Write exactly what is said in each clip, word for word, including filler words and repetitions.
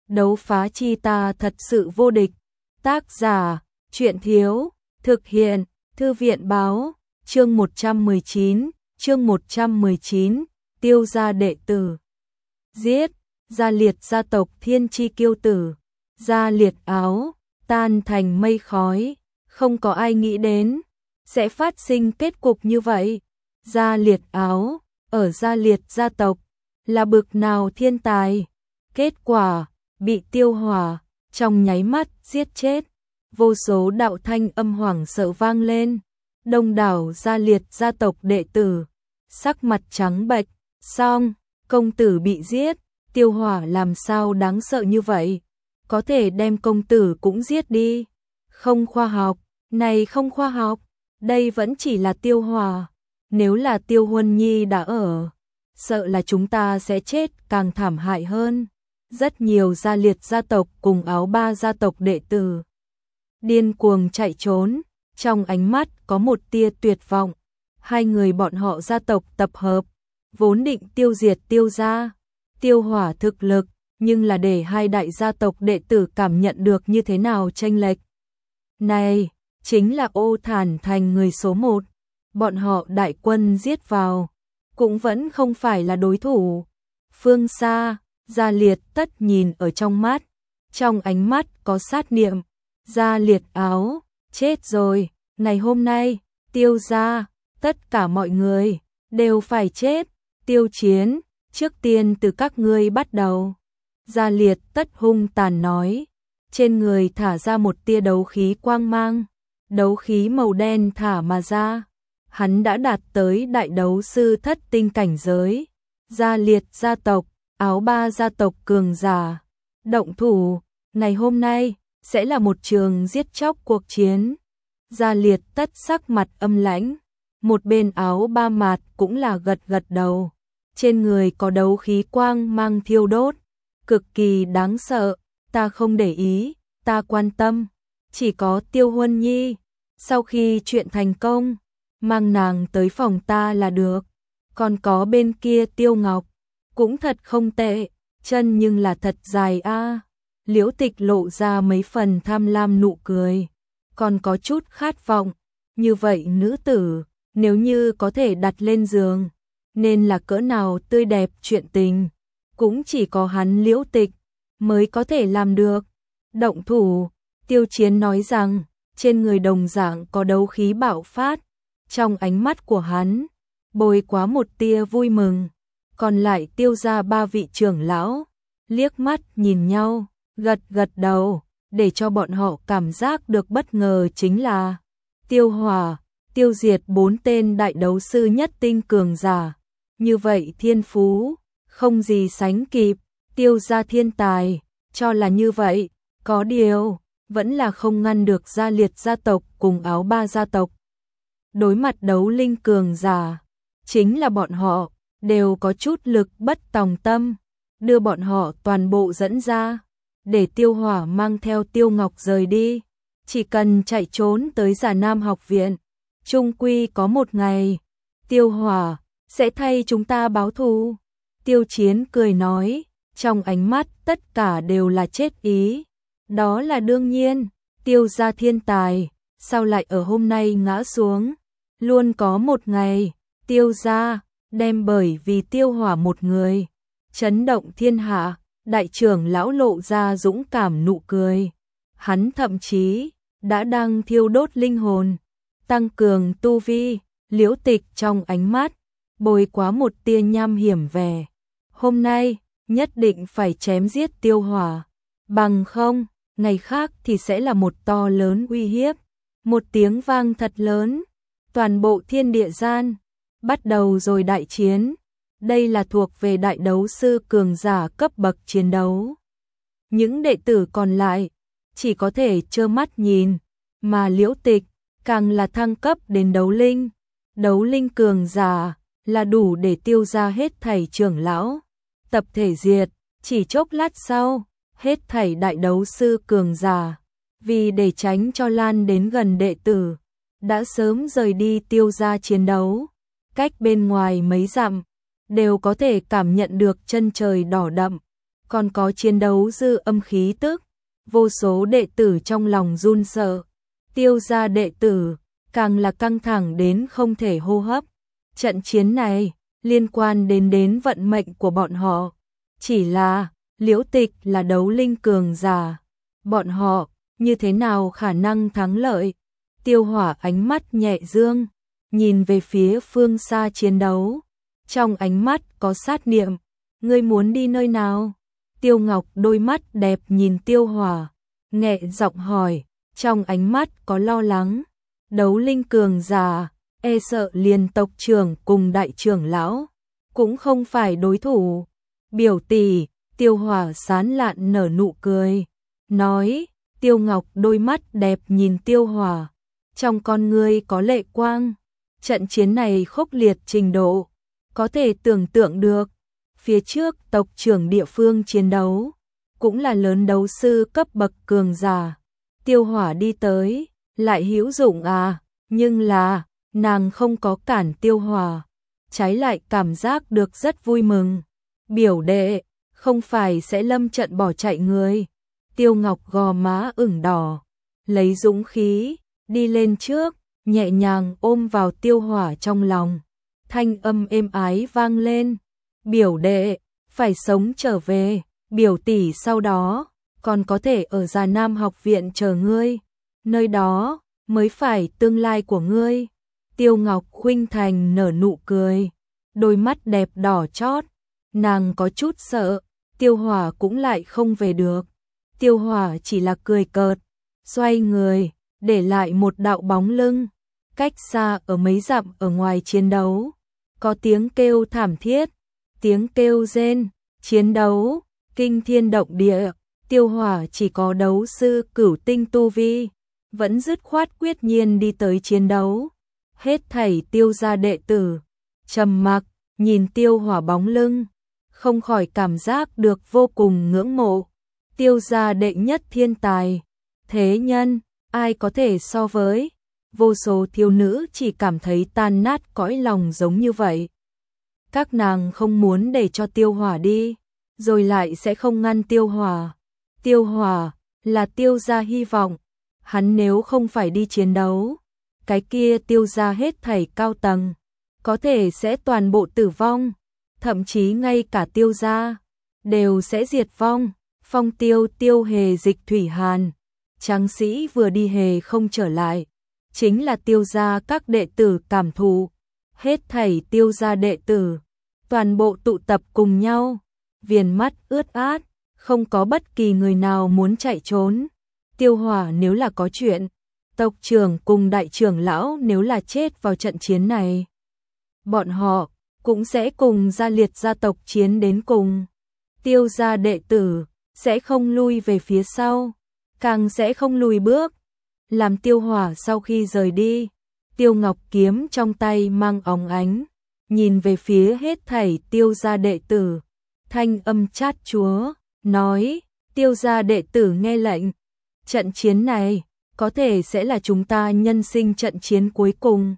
đấu phá chi ta thật sự vô địch. Tác giả, Truyện Thiếu, thực hiện, Thư viện Báo, chương một trăm mười chín, chương một trăm mười chín, tiêu gia đệ tử. Giết, Gia Liệt gia tộc thiên chi kiêu tử, Gia Liệt áo, tan thành mây khói, không có ai nghĩ đến, sẽ phát sinh kết cục như vậy. Gia Liệt áo, ở Gia Liệt gia tộc, là bực nào thiên tài, kết quả, bị Tiêu Hỏa, trong nháy mắt, giết chết. Vô số đạo thanh âm hoảng sợ vang lên, đông đảo Gia Liệt gia tộc đệ tử, sắc mặt trắng bệch, xong, công tử bị giết, Tiêu Hỏa làm sao đáng sợ như vậy, có thể đem công tử cũng giết đi, không khoa học, này không khoa học, đây vẫn chỉ là Tiêu Hỏa, nếu là Tiêu Huân Nhi đã ở, sợ là chúng ta sẽ chết càng thảm hại hơn. Rất nhiều Gia Liệt gia tộc cùng Áo Ba gia tộc đệ tử điên cuồng chạy trốn, trong ánh mắt có một tia tuyệt vọng. Hai người bọn họ gia tộc tập hợp, vốn định tiêu diệt Tiêu gia, Tiêu Hỏa thực lực, nhưng là để hai đại gia tộc đệ tử cảm nhận được như thế nào chênh lệch. Này, chính là Ô Thản Thành người số một, bọn họ đại quân giết vào, cũng vẫn không phải là đối thủ. Phương xa, Gia Liệt tất nhìn ở trong mắt, trong ánh mắt có sát niệm. Gia Liệt áo, chết rồi, ngày hôm nay, Tiêu gia, tất cả mọi người, đều phải chết, Tiêu Chiến, trước tiên từ các ngươi bắt đầu. Gia Liệt tất hung tàn nói, trên người thả ra một tia đấu khí quang mang, đấu khí màu đen thả mà ra, hắn đã đạt tới đại đấu sư thất tinh cảnh giới. Gia Liệt gia tộc, Áo Ba gia tộc cường giả, động thủ, ngày hôm nay, sẽ là một trường giết chóc cuộc chiến. Gia Liệt tất sắc mặt âm lãnh, một bên Áo Ba Mạt cũng là gật gật đầu, trên người có đấu khí quang mang thiêu đốt, cực kỳ đáng sợ, ta không để ý, ta quan tâm, chỉ có Tiêu Huân Nhi, sau khi chuyện thành công, mang nàng tới phòng ta là được, còn có bên kia Tiêu Ngọc, cũng thật không tệ, chân nhưng là thật dài a. À. Liễu Tịch lộ ra mấy phần tham lam nụ cười, còn có chút khát vọng, như vậy nữ tử, nếu như có thể đặt lên giường, nên là cỡ nào tươi đẹp chuyện tình, cũng chỉ có hắn Liễu Tịch mới có thể làm được. Động thủ, Tiêu Chiến nói rằng, trên người đồng dạng có đấu khí bạo phát, trong ánh mắt của hắn, bồi quá một tia vui mừng, còn lại Tiêu gia ba vị trưởng lão, liếc mắt nhìn nhau, gật gật đầu, để cho bọn họ cảm giác được bất ngờ chính là Tiêu Hỏa, tiêu diệt bốn tên đại đấu sư nhất tinh cường giả, như vậy thiên phú, không gì sánh kịp, Tiêu gia thiên tài, cho là như vậy, có điều, vẫn là không ngăn được Gia Liệt gia tộc cùng Áo Ba gia tộc. Đối mặt đấu linh cường giả, chính là bọn họ, đều có chút lực bất tòng tâm, đưa bọn họ toàn bộ dẫn ra, để Tiêu Hỏa mang theo Tiêu Ngọc rời đi, chỉ cần chạy trốn tới Già Nam học viện, chung quy có một ngày, Tiêu Hỏa sẽ thay chúng ta báo thù. Tiêu Chiến cười nói, trong ánh mắt tất cả đều là chết ý, đó là đương nhiên, Tiêu gia thiên tài, sao lại ở hôm nay ngã xuống, luôn có một ngày, Tiêu gia đem bởi vì Tiêu Hỏa một người, chấn động thiên hạ. Đại trưởng lão lộ ra dũng cảm nụ cười, hắn thậm chí đã đang thiêu đốt linh hồn, tăng cường tu vi. Liễu Tịch trong ánh mắt bồi quá một tia nham hiểm vẻ, hôm nay nhất định phải chém giết Tiêu Hỏa, bằng không, ngày khác thì sẽ là một to lớn uy hiếp. Một tiếng vang thật lớn, toàn bộ thiên địa gian bắt đầu rồi đại chiến. Đây là thuộc về đại đấu sư cường giả cấp bậc chiến đấu. Những đệ tử còn lại chỉ có thể trơ mắt nhìn, mà Liễu Tịch càng là thăng cấp đến đấu linh. Đấu linh cường giả là đủ để tiêu ra hết thảy trưởng lão, tập thể diệt, chỉ chốc lát sau, hết thảy đại đấu sư cường giả, vì để tránh cho lan đến gần đệ tử, đã sớm rời đi Tiêu gia chiến đấu, cách bên ngoài mấy dặm, đều có thể cảm nhận được chân trời đỏ đậm, còn có chiến đấu dư âm khí tức, vô số đệ tử trong lòng run sợ. Tiêu gia đệ tử càng là căng thẳng đến không thể hô hấp. Trận chiến này liên quan đến đến vận mệnh của bọn họ. Chỉ là Liễu Tịch là đấu linh cường giả, bọn họ như thế nào khả năng thắng lợi? Tiêu Hỏa ánh mắt nhẹ dương, nhìn về phía phương xa chiến đấu, trong ánh mắt có sát niệm. Ngươi muốn đi nơi nào? Tiêu Ngọc đôi mắt đẹp nhìn Tiêu Hỏa, nhẹ giọng hỏi, trong ánh mắt có lo lắng. Đấu linh cường giả, e sợ liền tộc trưởng cùng đại trưởng lão cũng không phải đối thủ. Biểu tỷ, Tiêu Hỏa sán lạn nở nụ cười, nói. Tiêu Ngọc đôi mắt đẹp nhìn Tiêu Hỏa, trong con ngươi có lệ quang. Trận chiến này khốc liệt trình độ, có thể tưởng tượng được. Phía trước tộc trưởng địa phương chiến đấu, cũng là lớn đấu sư cấp bậc cường giả. Tiêu Hỏa đi tới, lại hữu dụng à, nhưng là, nàng không có cản Tiêu Hỏa, trái lại cảm giác được rất vui mừng. Biểu đệ, không phải sẽ lâm trận bỏ chạy người. Tiêu Ngọc gò má ửng đỏ, lấy dũng khí, đi lên trước, nhẹ nhàng ôm vào Tiêu Hỏa trong lòng. Thanh âm êm ái vang lên, biểu đệ, phải sống trở về, biểu tỷ sau đó, còn có thể ở Già Nam học viện chờ ngươi, nơi đó, mới phải tương lai của ngươi. Tiêu Ngọc khuynh thành nở nụ cười, đôi mắt đẹp đỏ chót, nàng có chút sợ, Tiêu Hỏa cũng lại không về được. Tiêu Hỏa chỉ là cười cợt, xoay người, để lại một đạo bóng lưng, cách xa ở mấy dặm ở ngoài chiến đấu. Có tiếng kêu thảm thiết, tiếng kêu rên, chiến đấu, kinh thiên động địa. Tiêu Hỏa chỉ có đấu sư cửu tinh tu vi, vẫn dứt khoát quyết nhiên đi tới chiến đấu. Hết thảy Tiêu gia đệ tử trầm mặc, nhìn Tiêu Hỏa bóng lưng, không khỏi cảm giác được vô cùng ngưỡng mộ. Tiêu gia đệ nhất thiên tài, thế nhân, ai có thể so với? Vô số thiếu nữ chỉ cảm thấy tan nát cõi lòng giống như vậy. Các nàng không muốn để cho Tiêu Hỏa đi, rồi lại sẽ không ngăn Tiêu Hỏa. Tiêu Hỏa là Tiêu gia hy vọng, hắn nếu không phải đi chiến đấu, cái kia Tiêu gia hết thảy cao tầng, có thể sẽ toàn bộ tử vong, thậm chí ngay cả Tiêu gia đều sẽ diệt vong. Phong Tiêu, Tiêu Hề, Dịch Thủy Hàn, tráng sĩ vừa đi hề không trở lại, chính là Tiêu gia các đệ tử cảm thụ. Hết thảy Tiêu gia đệ tử, toàn bộ tụ tập cùng nhau, viền mắt ướt át, không có bất kỳ người nào muốn chạy trốn. Tiêu Hỏa nếu là có chuyện, tộc trưởng cùng đại trưởng lão nếu là chết vào trận chiến này, bọn họ cũng sẽ cùng gia liệt gia tộc chiến đến cùng. Tiêu gia đệ tử sẽ không lui về phía sau, càng sẽ không lùi bước. Làm Tiêu Hỏa sau khi rời đi, Tiêu Ngọc kiếm trong tay mang óng ánh, nhìn về phía hết thảy Tiêu gia đệ tử, thanh âm chát chúa, nói, Tiêu gia đệ tử nghe lệnh, trận chiến này, có thể sẽ là chúng ta nhân sinh trận chiến cuối cùng.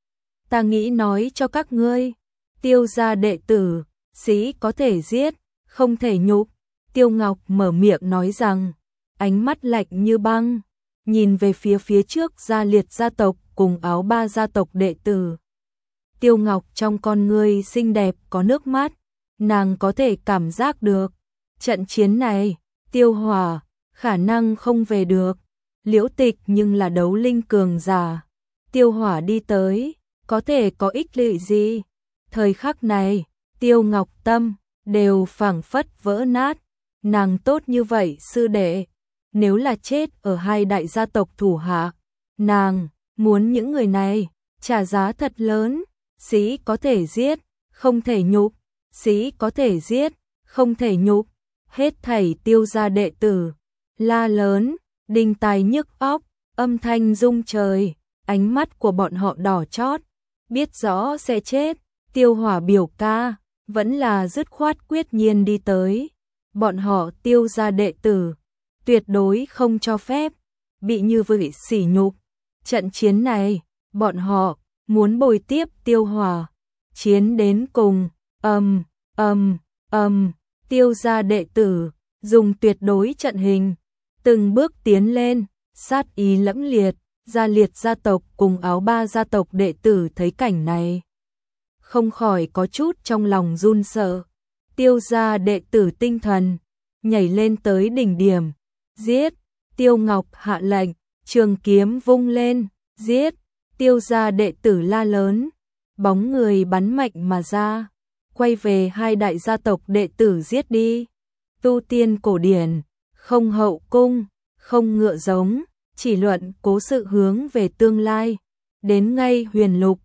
Ta nghĩ nói cho các ngươi, Tiêu gia đệ tử, sĩ có thể giết, không thể nhục. Tiêu Ngọc mở miệng nói rằng, ánh mắt lạnh như băng, nhìn về phía phía trước gia liệt gia tộc cùng áo ba gia tộc đệ tử. Tiêu Ngọc trong con ngươi xinh đẹp có nước mắt, nàng có thể cảm giác được, trận chiến này, Tiêu Hỏa, khả năng không về được. Liễu Tịch nhưng là đấu linh cường giả, Tiêu Hỏa đi tới, có thể có ích lợi gì? Thời khắc này, Tiêu Ngọc tâm, đều phảng phất vỡ nát. Nàng tốt như vậy sư đệ, nếu là chết ở hai đại gia tộc thủ hạ, nàng muốn những người này trả giá thật lớn. Sĩ có thể giết, không thể nhục, sĩ có thể giết, không thể nhục. Hết thảy Tiêu gia đệ tử la lớn, đinh tai nhức óc, âm thanh rung trời, ánh mắt của bọn họ đỏ chót, biết rõ sẽ chết. Tiêu Hỏa biểu ca vẫn là dứt khoát quyết nhiên đi tới. Bọn họ Tiêu gia đệ tử tuyệt đối không cho phép bị như vậy sỉ nhục. Trận chiến này, bọn họ muốn bồi tiếp Tiêu Hỏa chiến đến cùng. Ầm, ầm, ầm, Tiêu gia đệ tử, dùng tuyệt đối trận hình, từng bước tiến lên, sát ý lẫm liệt, gia liệt gia tộc cùng áo ba gia tộc đệ tử thấy cảnh này. Không khỏi có chút trong lòng run sợ. Tiêu gia đệ tử tinh thần, nhảy lên tới đỉnh điểm, giết, Tiêu Ngọc hạ lệnh, trường kiếm vung lên, giết, Tiêu gia đệ tử la lớn, bóng người bắn mạnh mà ra, quay về hai đại gia tộc đệ tử giết đi. Tu tiên cổ điển, không hậu cung, không ngựa giống, chỉ luận cố sự hướng về tương lai, đến ngay huyền lục,